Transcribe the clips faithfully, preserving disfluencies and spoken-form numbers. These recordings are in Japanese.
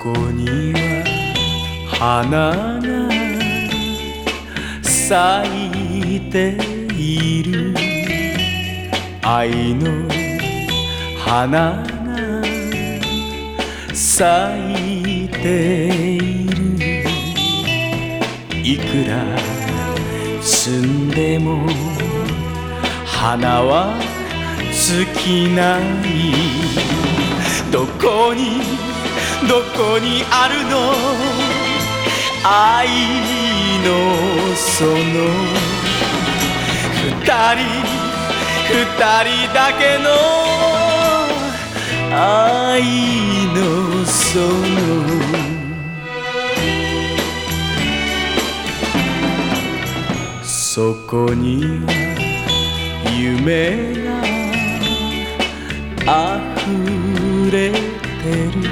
こには花が咲いている。愛の花が咲いている。いくら摘んでも花は尽きない。どこにどこにあるの愛のその二人二人だけの愛のその。そこには夢が溢れてる。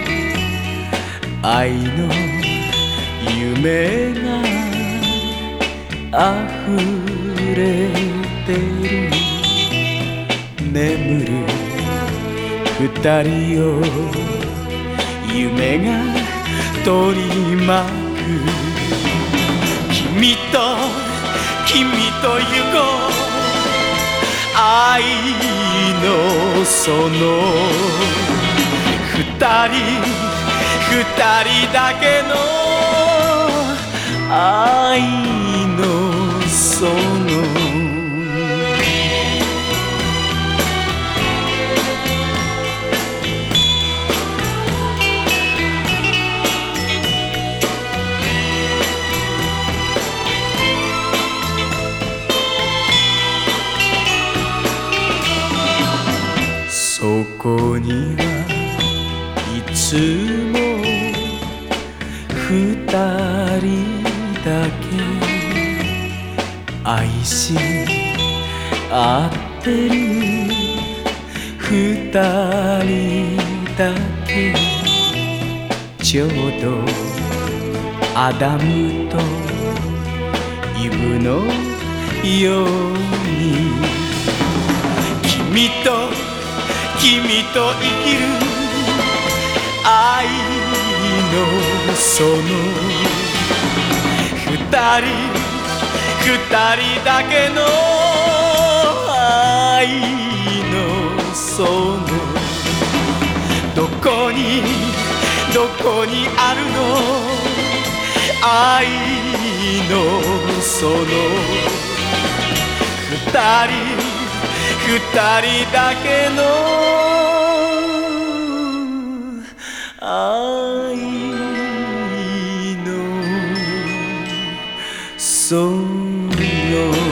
愛の夢が溢れてる。眠る二人を夢が取り巻く。君と君と行こう愛のその二人二人だけの愛のその。そこにはいつも二人だけ愛し合ってる。二人だけちょうどアダムとイブのように。君と君と生きる愛のその二人二人だけの愛のその。どこにどこにあるの愛のその二人二人だけの愛のその。